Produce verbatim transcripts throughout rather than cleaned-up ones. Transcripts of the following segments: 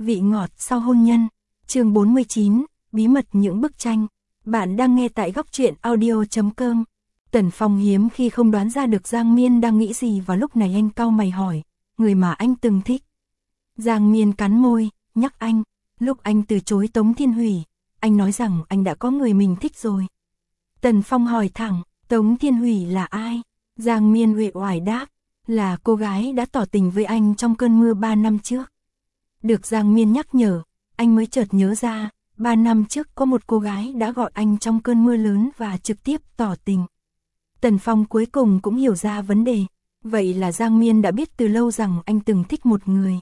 Vị ngọt sau hôn nhân. Chương bốn mươi chín, bí mật những bức tranh. Bạn đang nghe tại góc truyện audio chấm com. Tần Phong hiếm khi không đoán ra được Giang Miên đang nghĩ gì và lúc này anh cau mày hỏi, người mà anh từng thích. Giang Miên cắn môi, nhắc anh, lúc anh từ chối Tống Thiên Hủy, anh nói rằng anh đã có người mình thích rồi. Tần Phong hỏi thẳng, Tống Thiên Hủy là ai? Giang Miên uể oải đáp, là cô gái đã tỏ tình với anh trong cơn mưa ba năm trước. Được Giang Miên nhắc nhở, anh mới chợt nhớ ra, ba năm trước có một cô gái đã gọi anh trong cơn mưa lớn và trực tiếp tỏ tình. Tần Phong cuối cùng cũng hiểu ra vấn đề, vậy là Giang Miên đã biết từ lâu rằng anh từng thích một người.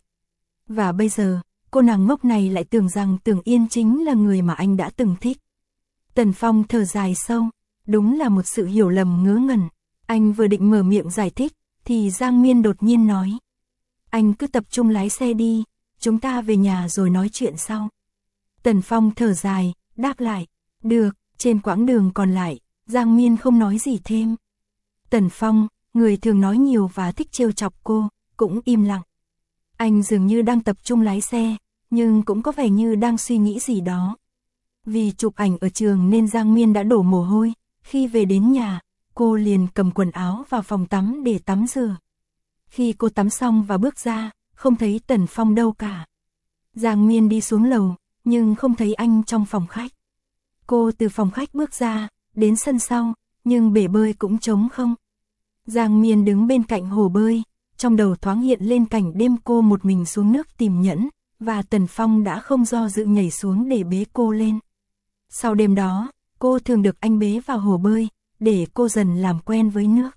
Và bây giờ, cô nàng ngốc này lại tưởng rằng Tưởng Yên chính là người mà anh đã từng thích. Tần Phong thở dài sâu, đúng là một sự hiểu lầm ngớ ngẩn. Anh vừa định mở miệng giải thích, thì Giang Miên đột nhiên nói. Anh cứ tập trung lái xe đi, chúng ta về nhà rồi nói chuyện sau. Tần Phong thở dài, đáp lại, được. Trên quãng đường còn lại, Giang Miên không nói gì thêm. Tần Phong, người thường nói nhiều và thích trêu chọc cô, cũng im lặng. Anh dường như đang tập trung lái xe, nhưng cũng có vẻ như đang suy nghĩ gì đó. Vì chụp ảnh ở trường nên Giang Miên đã đổ mồ hôi, khi về đến nhà, cô liền cầm quần áo vào phòng tắm để tắm rửa. Khi cô tắm xong và bước ra, không thấy Tần Phong đâu cả. Giang Miên đi xuống lầu, nhưng không thấy anh trong phòng khách. Cô từ phòng khách bước ra, đến sân sau, nhưng bể bơi cũng trống không. Giang Miên đứng bên cạnh hồ bơi, trong đầu thoáng hiện lên cảnh đêm cô một mình xuống nước tìm nhẫn, và Tần Phong đã không do dự nhảy xuống để bế cô lên. Sau đêm đó, cô thường được anh bế vào hồ bơi, để cô dần làm quen với nước.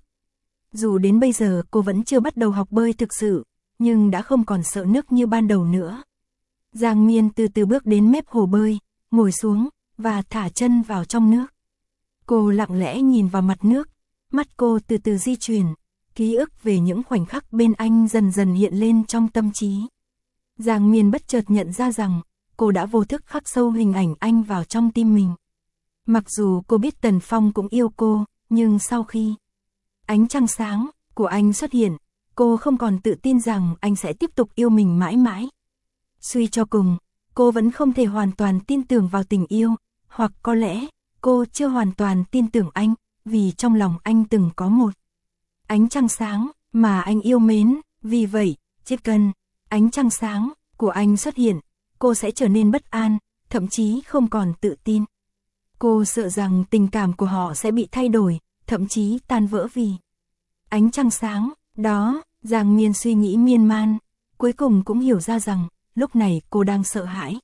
Dù đến bây giờ cô vẫn chưa bắt đầu học bơi thực sự, nhưng đã không còn sợ nước như ban đầu nữa. Giang Miên từ từ bước đến mép hồ bơi, ngồi xuống, và thả chân vào trong nước. Cô lặng lẽ nhìn vào mặt nước, mắt cô từ từ di chuyển, ký ức về những khoảnh khắc bên anh dần dần hiện lên trong tâm trí. Giang Miên bất chợt nhận ra rằng, cô đã vô thức khắc sâu hình ảnh anh vào trong tim mình. Mặc dù cô biết Tần Phong cũng yêu cô, nhưng sau khi ánh trăng sáng của anh xuất hiện, cô không còn tự tin rằng anh sẽ tiếp tục yêu mình mãi mãi. Suy cho cùng, cô vẫn không thể hoàn toàn tin tưởng vào tình yêu, hoặc có lẽ, cô chưa hoàn toàn tin tưởng anh, vì trong lòng anh từng có một ánh trăng sáng mà anh yêu mến, vì vậy, chỉ cần ánh trăng sáng của anh xuất hiện, cô sẽ trở nên bất an, thậm chí không còn tự tin. Cô sợ rằng tình cảm của họ sẽ bị thay đổi, thậm chí tan vỡ vì ánh trăng sáng đó. Giang Miên suy nghĩ miên man, cuối cùng cũng hiểu ra rằng, lúc này cô đang sợ hãi.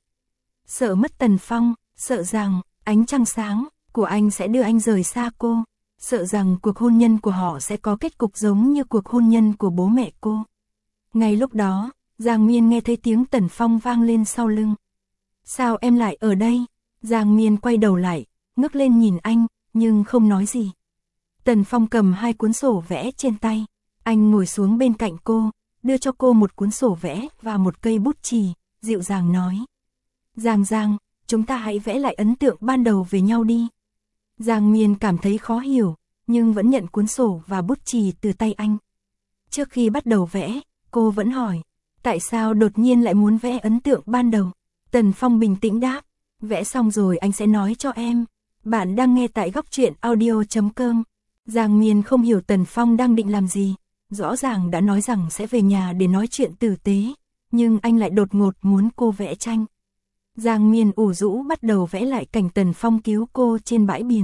Sợ mất Tần Phong, sợ rằng ánh trăng sáng của anh sẽ đưa anh rời xa cô, sợ rằng cuộc hôn nhân của họ sẽ có kết cục giống như cuộc hôn nhân của bố mẹ cô. Ngay lúc đó, Giang Miên nghe thấy tiếng Tần Phong vang lên sau lưng. Sao em lại ở đây? Giang Miên quay đầu lại, ngước lên nhìn anh, nhưng không nói gì. Tần Phong cầm hai cuốn sổ vẽ trên tay. Anh ngồi xuống bên cạnh cô, đưa cho cô một cuốn sổ vẽ và một cây bút chì, dịu dàng nói. Giang Giang, chúng ta hãy vẽ lại ấn tượng ban đầu về nhau đi. Giang Miên cảm thấy khó hiểu, nhưng vẫn nhận cuốn sổ và bút chì từ tay anh. Trước khi bắt đầu vẽ, cô vẫn hỏi, tại sao đột nhiên lại muốn vẽ ấn tượng ban đầu? Tần Phong bình tĩnh đáp, vẽ xong rồi anh sẽ nói cho em. Bạn đang nghe tại góc truyện audio chấm com. Giang Miên không hiểu Tần Phong đang định làm gì. Rõ ràng đã nói rằng sẽ về nhà để nói chuyện tử tế, nhưng anh lại đột ngột muốn cô vẽ tranh. Giang Miên ủ rũ bắt đầu vẽ lại cảnh Tần Phong cứu cô trên bãi biển.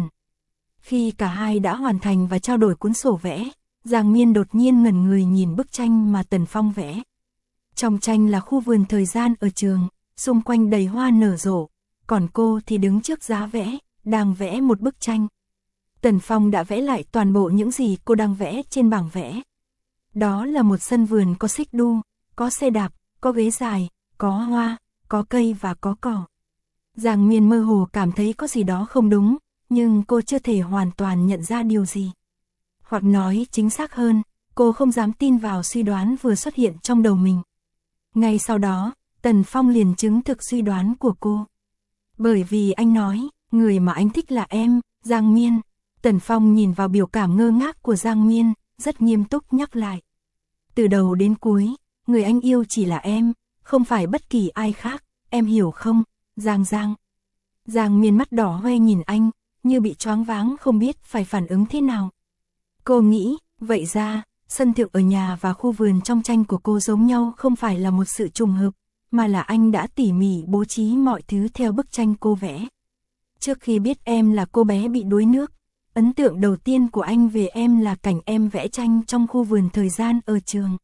Khi cả hai đã hoàn thành và trao đổi cuốn sổ vẽ, Giang Miên đột nhiên ngẩn người nhìn bức tranh mà Tần Phong vẽ. Trong tranh là khu vườn thời gian ở trường, xung quanh đầy hoa nở rộ, còn cô thì đứng trước giá vẽ, đang vẽ một bức tranh. Tần Phong đã vẽ lại toàn bộ những gì cô đang vẽ trên bảng vẽ. Đó là một sân vườn có xích đu, có xe đạp, có ghế dài, có hoa, có cây và có cỏ. Giang Miên mơ hồ cảm thấy có gì đó không đúng, nhưng cô chưa thể hoàn toàn nhận ra điều gì. Hoặc nói chính xác hơn, cô không dám tin vào suy đoán vừa xuất hiện trong đầu mình. Ngay sau đó, Tần Phong liền chứng thực suy đoán của cô. Bởi vì anh nói, người mà anh thích là em, Giang Miên. Tần Phong nhìn vào biểu cảm ngơ ngác của Giang Miên, rất nghiêm túc nhắc lại. Từ đầu đến cuối, người anh yêu chỉ là em, không phải bất kỳ ai khác, em hiểu không, Giang Giang. Giang Miên mắt đỏ hoe nhìn anh, như bị choáng váng không biết phải phản ứng thế nào. Cô nghĩ, vậy ra, sân thượng ở nhà và khu vườn trong tranh của cô giống nhau không phải là một sự trùng hợp, mà là anh đã tỉ mỉ bố trí mọi thứ theo bức tranh cô vẽ. Trước khi biết em là cô bé bị đuối nước, ấn tượng đầu tiên của anh về em là cảnh em vẽ tranh trong khu vườn thời gian ở trường.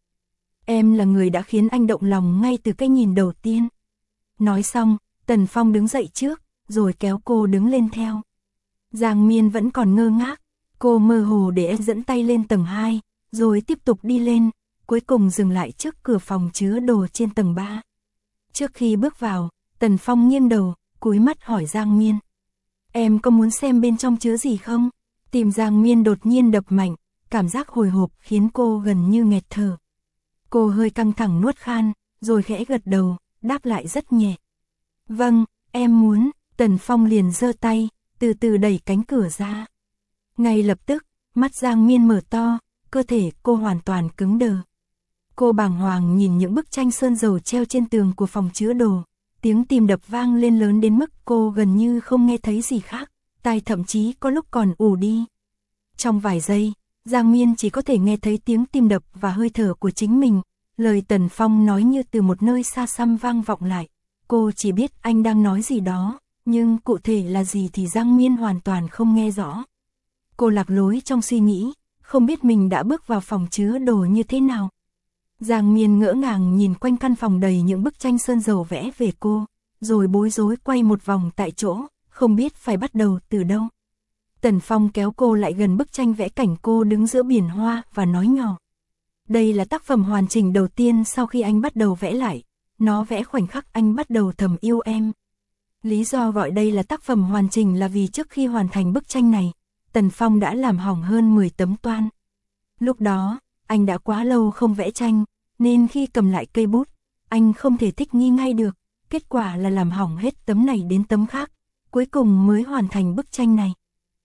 Em là người đã khiến anh động lòng ngay từ cái nhìn đầu tiên. Nói xong, Tần Phong đứng dậy trước, rồi kéo cô đứng lên theo. Giang Miên vẫn còn ngơ ngác, cô mơ hồ để dẫn tay lên tầng hai, rồi tiếp tục đi lên, cuối cùng dừng lại trước cửa phòng chứa đồ trên tầng ba. Trước khi bước vào, Tần Phong nghiêng đầu, cúi mắt hỏi Giang Miên. Em có muốn xem bên trong chứa gì không? Tim Giang Miên đột nhiên đập mạnh, cảm giác hồi hộp khiến cô gần như nghẹt thở. Cô hơi căng thẳng nuốt khan, rồi khẽ gật đầu, đáp lại rất nhẹ. Vâng, em muốn. Tần Phong liền giơ tay, từ từ đẩy cánh cửa ra. Ngay lập tức, mắt Giang Miên mở to, cơ thể cô hoàn toàn cứng đờ. Cô bàng hoàng nhìn những bức tranh sơn dầu treo trên tường của phòng chứa đồ, tiếng tim đập vang lên lớn đến mức cô gần như không nghe thấy gì khác, tai thậm chí có lúc còn ù đi. Trong vài giây, Giang Miên chỉ có thể nghe thấy tiếng tim đập và hơi thở của chính mình, lời Tần Phong nói như từ một nơi xa xăm vang vọng lại. Cô chỉ biết anh đang nói gì đó, nhưng cụ thể là gì thì Giang Miên hoàn toàn không nghe rõ. Cô lạc lối trong suy nghĩ, không biết mình đã bước vào phòng chứa đồ như thế nào. Giang Miên ngỡ ngàng nhìn quanh căn phòng đầy những bức tranh sơn dầu vẽ về cô, rồi bối rối quay một vòng tại chỗ, không biết phải bắt đầu từ đâu. Tần Phong kéo cô lại gần bức tranh vẽ cảnh cô đứng giữa biển hoa và nói nhỏ. Đây là tác phẩm hoàn chỉnh đầu tiên sau khi anh bắt đầu vẽ lại, nó vẽ khoảnh khắc anh bắt đầu thầm yêu em. Lý do gọi đây là tác phẩm hoàn chỉnh là vì trước khi hoàn thành bức tranh này, Tần Phong đã làm hỏng hơn mười tấm toan. Lúc đó, anh đã quá lâu không vẽ tranh, nên khi cầm lại cây bút, anh không thể thích nghi ngay được, kết quả là làm hỏng hết tấm này đến tấm khác, cuối cùng mới hoàn thành bức tranh này.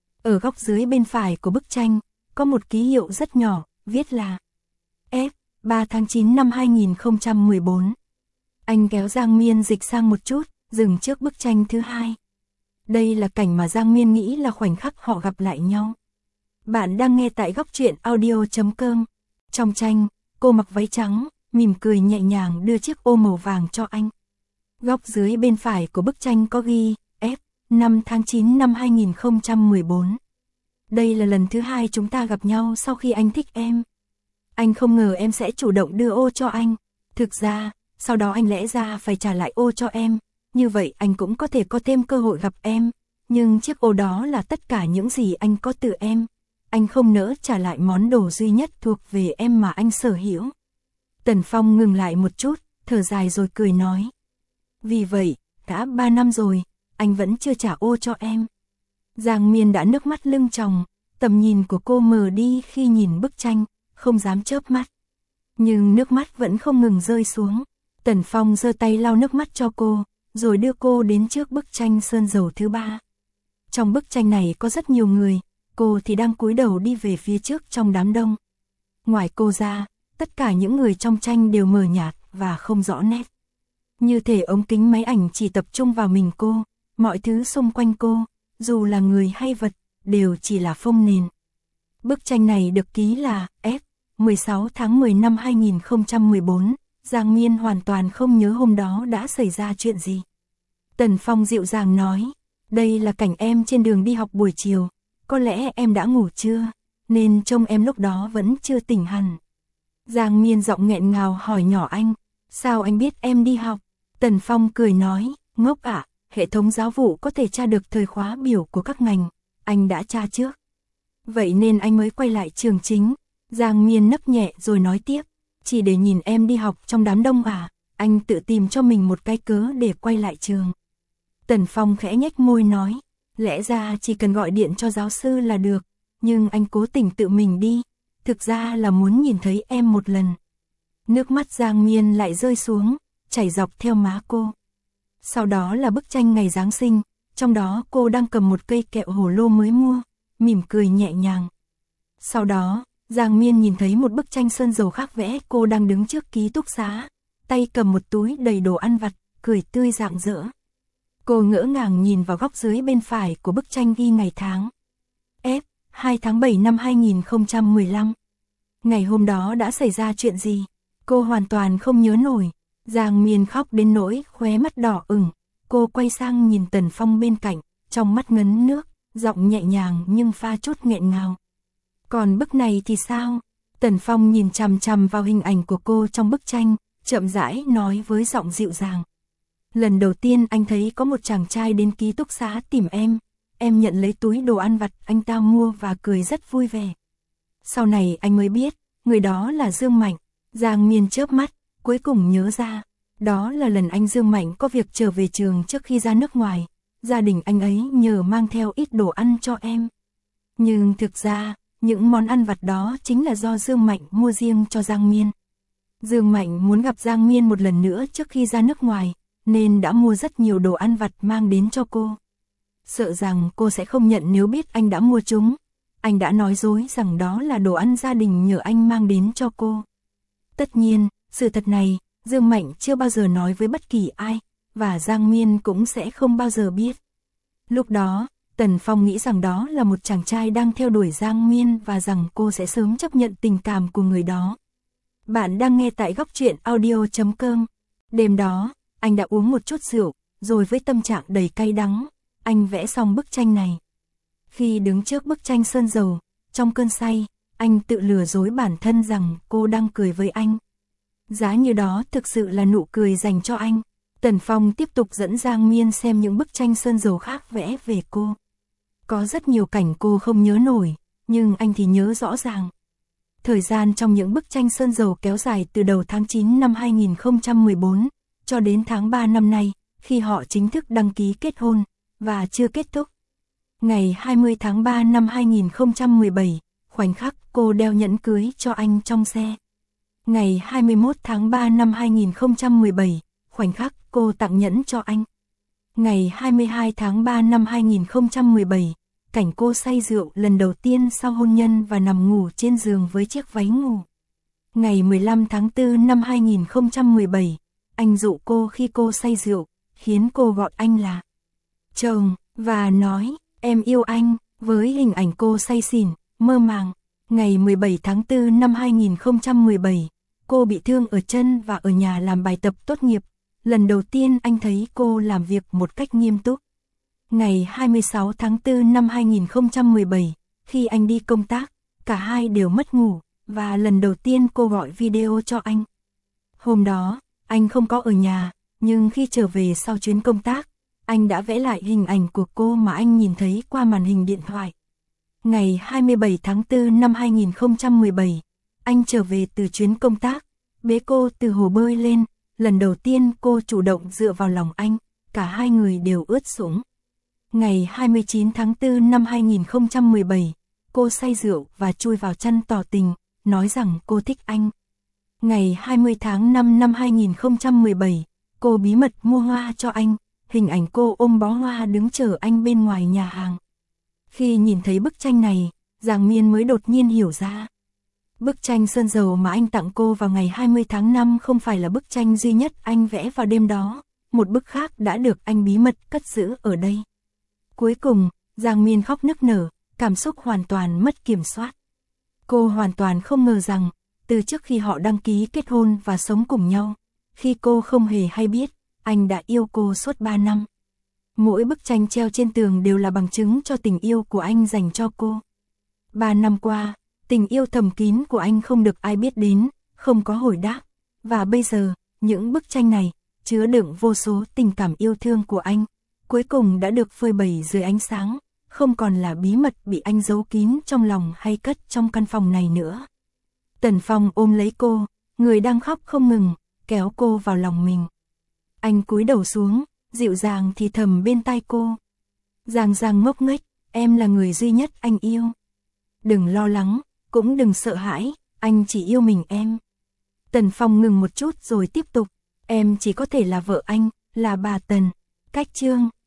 Ở góc dưới bên phải của bức tranh, có một ký hiệu rất nhỏ, viết là F, ba tháng chín năm hai nghìn không trăm mười bốn. Anh kéo Giang Miên dịch sang một chút, dừng trước bức tranh thứ hai. Đây là cảnh mà Giang Miên nghĩ là khoảnh khắc họ gặp lại nhau. Bạn đang nghe tại góc truyện audio chấm com. Trong tranh, cô mặc váy trắng, mỉm cười nhẹ nhàng đưa chiếc ô màu vàng cho anh. Góc dưới bên phải của bức tranh có ghi F, năm tháng chín năm hai nghìn không trăm mười bốn. Đây là lần thứ hai chúng ta gặp nhau sau khi anh thích em. Anh không ngờ em sẽ chủ động đưa ô cho anh. Thực ra, sau đó anh lẽ ra phải trả lại ô cho em. Như vậy anh cũng có thể có thêm cơ hội gặp em. Nhưng chiếc ô đó là tất cả những gì anh có từ em. Anh không nỡ trả lại món đồ duy nhất thuộc về em mà anh sở hữu. Tần Phong ngừng lại một chút, thở dài rồi cười nói. Vì vậy, đã ba năm rồi, anh vẫn chưa trả ô cho em. Giang Miên đã nước mắt lưng tròng, tầm nhìn của cô mờ đi khi nhìn bức tranh, không dám chớp mắt. Nhưng nước mắt vẫn không ngừng rơi xuống. Tần Phong giơ tay lau nước mắt cho cô, rồi đưa cô đến trước bức tranh sơn dầu thứ ba. Trong bức tranh này có rất nhiều người, cô thì đang cúi đầu đi về phía trước trong đám đông. Ngoài cô ra, tất cả những người trong tranh đều mờ nhạt và không rõ nét. Như thể ống kính máy ảnh chỉ tập trung vào mình cô, mọi thứ xung quanh cô, dù là người hay vật, đều chỉ là phông nền. Bức tranh này được ký là F, mười sáu tháng mười năm hai nghìn không trăm mười bốn, Giang Miên hoàn toàn không nhớ hôm đó đã xảy ra chuyện gì. Tần Phong dịu dàng nói, đây là cảnh em trên đường đi học buổi chiều, có lẽ em đã ngủ trưa, nên trông em lúc đó vẫn chưa tỉnh hẳn. Giang Miên giọng nghẹn ngào hỏi nhỏ anh, sao anh biết em đi học? Tần Phong cười nói, ngốc ạ, hệ thống giáo vụ có thể tra được thời khóa biểu của các ngành, anh đã tra trước. Vậy nên anh mới quay lại trường chính. Giang Miên nấc nhẹ rồi nói tiếp, chỉ để nhìn em đi học trong đám đông à, anh tự tìm cho mình một cái cớ để quay lại trường. Tần Phong khẽ nhếch môi nói, lẽ ra chỉ cần gọi điện cho giáo sư là được, nhưng anh cố tình tự mình đi, thực ra là muốn nhìn thấy em một lần. Nước mắt Giang Miên lại rơi xuống, chảy dọc theo má cô. Sau đó là bức tranh ngày Giáng sinh, trong đó cô đang cầm một cây kẹo hồ lô mới mua, mỉm cười nhẹ nhàng. Sau đó, Giang Miên nhìn thấy một bức tranh sơn dầu khác vẽ cô đang đứng trước ký túc xá. tay cầm một túi đầy đồ ăn vặt, cười tươi rạng rỡ. Cô ngỡ ngàng nhìn vào góc dưới bên phải của bức tranh ghi ngày tháng. F, hai tháng bảy năm hai nghìn không trăm mười lăm. Ngày hôm đó đã xảy ra chuyện gì? Cô hoàn toàn không nhớ nổi. Giang Miên khóc đến nỗi khóe mắt đỏ ửng. Cô quay sang nhìn Tần Phong bên cạnh, trong mắt ngấn nước, giọng nhẹ nhàng nhưng pha chút nghẹn ngào. Còn bức này thì sao? Tần Phong nhìn chằm chằm vào hình ảnh của cô trong bức tranh, chậm rãi nói với giọng dịu dàng. Lần đầu tiên anh thấy có một chàng trai đến ký túc xá tìm em, em nhận lấy túi đồ ăn vặt anh ta mua và cười rất vui vẻ. Sau này anh mới biết, người đó là Dương Mạnh. Giang Miên chớp mắt, cuối cùng nhớ ra, đó là lần anh Dương Mạnh có việc trở về trường trước khi ra nước ngoài, gia đình anh ấy nhờ mang theo ít đồ ăn cho em. Nhưng thực ra, những món ăn vặt đó chính là do Dương Mạnh mua riêng cho Giang Miên. Dương Mạnh muốn gặp Giang Miên một lần nữa trước khi ra nước ngoài, nên đã mua rất nhiều đồ ăn vặt mang đến cho cô. Sợ rằng cô sẽ không nhận nếu biết anh đã mua chúng. Anh đã nói dối rằng đó là đồ ăn gia đình nhờ anh mang đến cho cô. Tất nhiên, sự thật này, Dương Mạnh chưa bao giờ nói với bất kỳ ai, và Giang Miên cũng sẽ không bao giờ biết. Lúc đó, Tần Phong nghĩ rằng đó là một chàng trai đang theo đuổi Giang Miên và rằng cô sẽ sớm chấp nhận tình cảm của người đó. Bạn đang nghe tại góc truyện audio chấm com. Đêm đó, anh đã uống một chút rượu, rồi với tâm trạng đầy cay đắng, anh vẽ xong bức tranh này. Khi đứng trước bức tranh sơn dầu, trong cơn say, anh tự lừa dối bản thân rằng cô đang cười với anh. Giá như đó thực sự là nụ cười dành cho anh. Tần Phong tiếp tục dẫn Giang Miên xem những bức tranh sơn dầu khác vẽ về cô. Có rất nhiều cảnh cô không nhớ nổi, nhưng anh thì nhớ rõ ràng. Thời gian trong những bức tranh sơn dầu kéo dài từ đầu tháng chín năm hai nghìn không trăm mười bốn, cho đến tháng ba năm nay, khi họ chính thức đăng ký kết hôn, và chưa kết thúc. Ngày hai mươi tháng ba năm hai nghìn không trăm mười bảy, khoảnh khắc cô đeo nhẫn cưới cho anh trong xe. Ngày hai mươi mốt tháng ba năm hai nghìn không trăm mười bảy, khoảnh khắc cô tặng nhẫn cho anh. Ngày hai mươi hai tháng ba năm hai nghìn không trăm mười bảy, cảnh cô say rượu lần đầu tiên sau hôn nhân và nằm ngủ trên giường với chiếc váy ngủ. Ngày mười lăm tháng tư năm hai nghìn không trăm mười bảy, anh dụ cô khi cô say rượu, khiến cô gọi anh là chồng, và nói, em yêu anh, với hình ảnh cô say xỉn, mơ màng. Ngày mười bảy tháng tư năm hai nghìn không trăm mười bảy, cô bị thương ở chân và ở nhà làm bài tập tốt nghiệp. Lần đầu tiên anh thấy cô làm việc một cách nghiêm túc. Ngày hai mươi sáu tháng tư năm hai nghìn không trăm mười bảy, khi anh đi công tác, cả hai đều mất ngủ, và lần đầu tiên cô gọi video cho anh. Hôm đó, anh không có ở nhà, nhưng khi trở về sau chuyến công tác, anh đã vẽ lại hình ảnh của cô mà anh nhìn thấy qua màn hình điện thoại. Ngày hai mươi bảy tháng tư năm hai nghìn không trăm mười bảy, anh trở về từ chuyến công tác, bế cô từ hồ bơi lên, lần đầu tiên cô chủ động dựa vào lòng anh, cả hai người đều ướt sũng. Ngày hai mươi chín tháng tư năm hai nghìn không trăm mười bảy, cô say rượu và chui vào chăn tỏ tình, nói rằng cô thích anh. Ngày hai mươi tháng năm năm hai nghìn không trăm mười bảy, cô bí mật mua hoa cho anh, hình ảnh cô ôm bó hoa đứng chờ anh bên ngoài nhà hàng. Khi nhìn thấy bức tranh này, Giang Miên mới đột nhiên hiểu ra. Bức tranh sơn dầu mà anh tặng cô vào ngày hai mươi tháng năm không phải là bức tranh duy nhất anh vẽ vào đêm đó, một bức khác đã được anh bí mật cất giữ ở đây. Cuối cùng, Giang Miên khóc nức nở, cảm xúc hoàn toàn mất kiểm soát. Cô hoàn toàn không ngờ rằng, từ trước khi họ đăng ký kết hôn và sống cùng nhau, khi cô không hề hay biết, anh đã yêu cô suốt ba năm. Mỗi bức tranh treo trên tường đều là bằng chứng cho tình yêu của anh dành cho cô. Ba năm qua, tình yêu thầm kín của anh không được ai biết đến, không có hồi đáp. Và bây giờ, những bức tranh này, chứa đựng vô số tình cảm yêu thương của anh, cuối cùng đã được phơi bày dưới ánh sáng, không còn là bí mật bị anh giấu kín trong lòng hay cất trong căn phòng này nữa. Tần Phong ôm lấy cô, người đang khóc không ngừng, kéo cô vào lòng mình. Anh cúi đầu xuống, dịu dàng thì thầm bên tai cô. Giang Giang ngốc nghếch, em là người duy nhất anh yêu. Đừng lo lắng, cũng đừng sợ hãi, anh chỉ yêu mình em. Tần Phong ngừng một chút rồi tiếp tục, em chỉ có thể là vợ anh, là bà Tần. Cách chương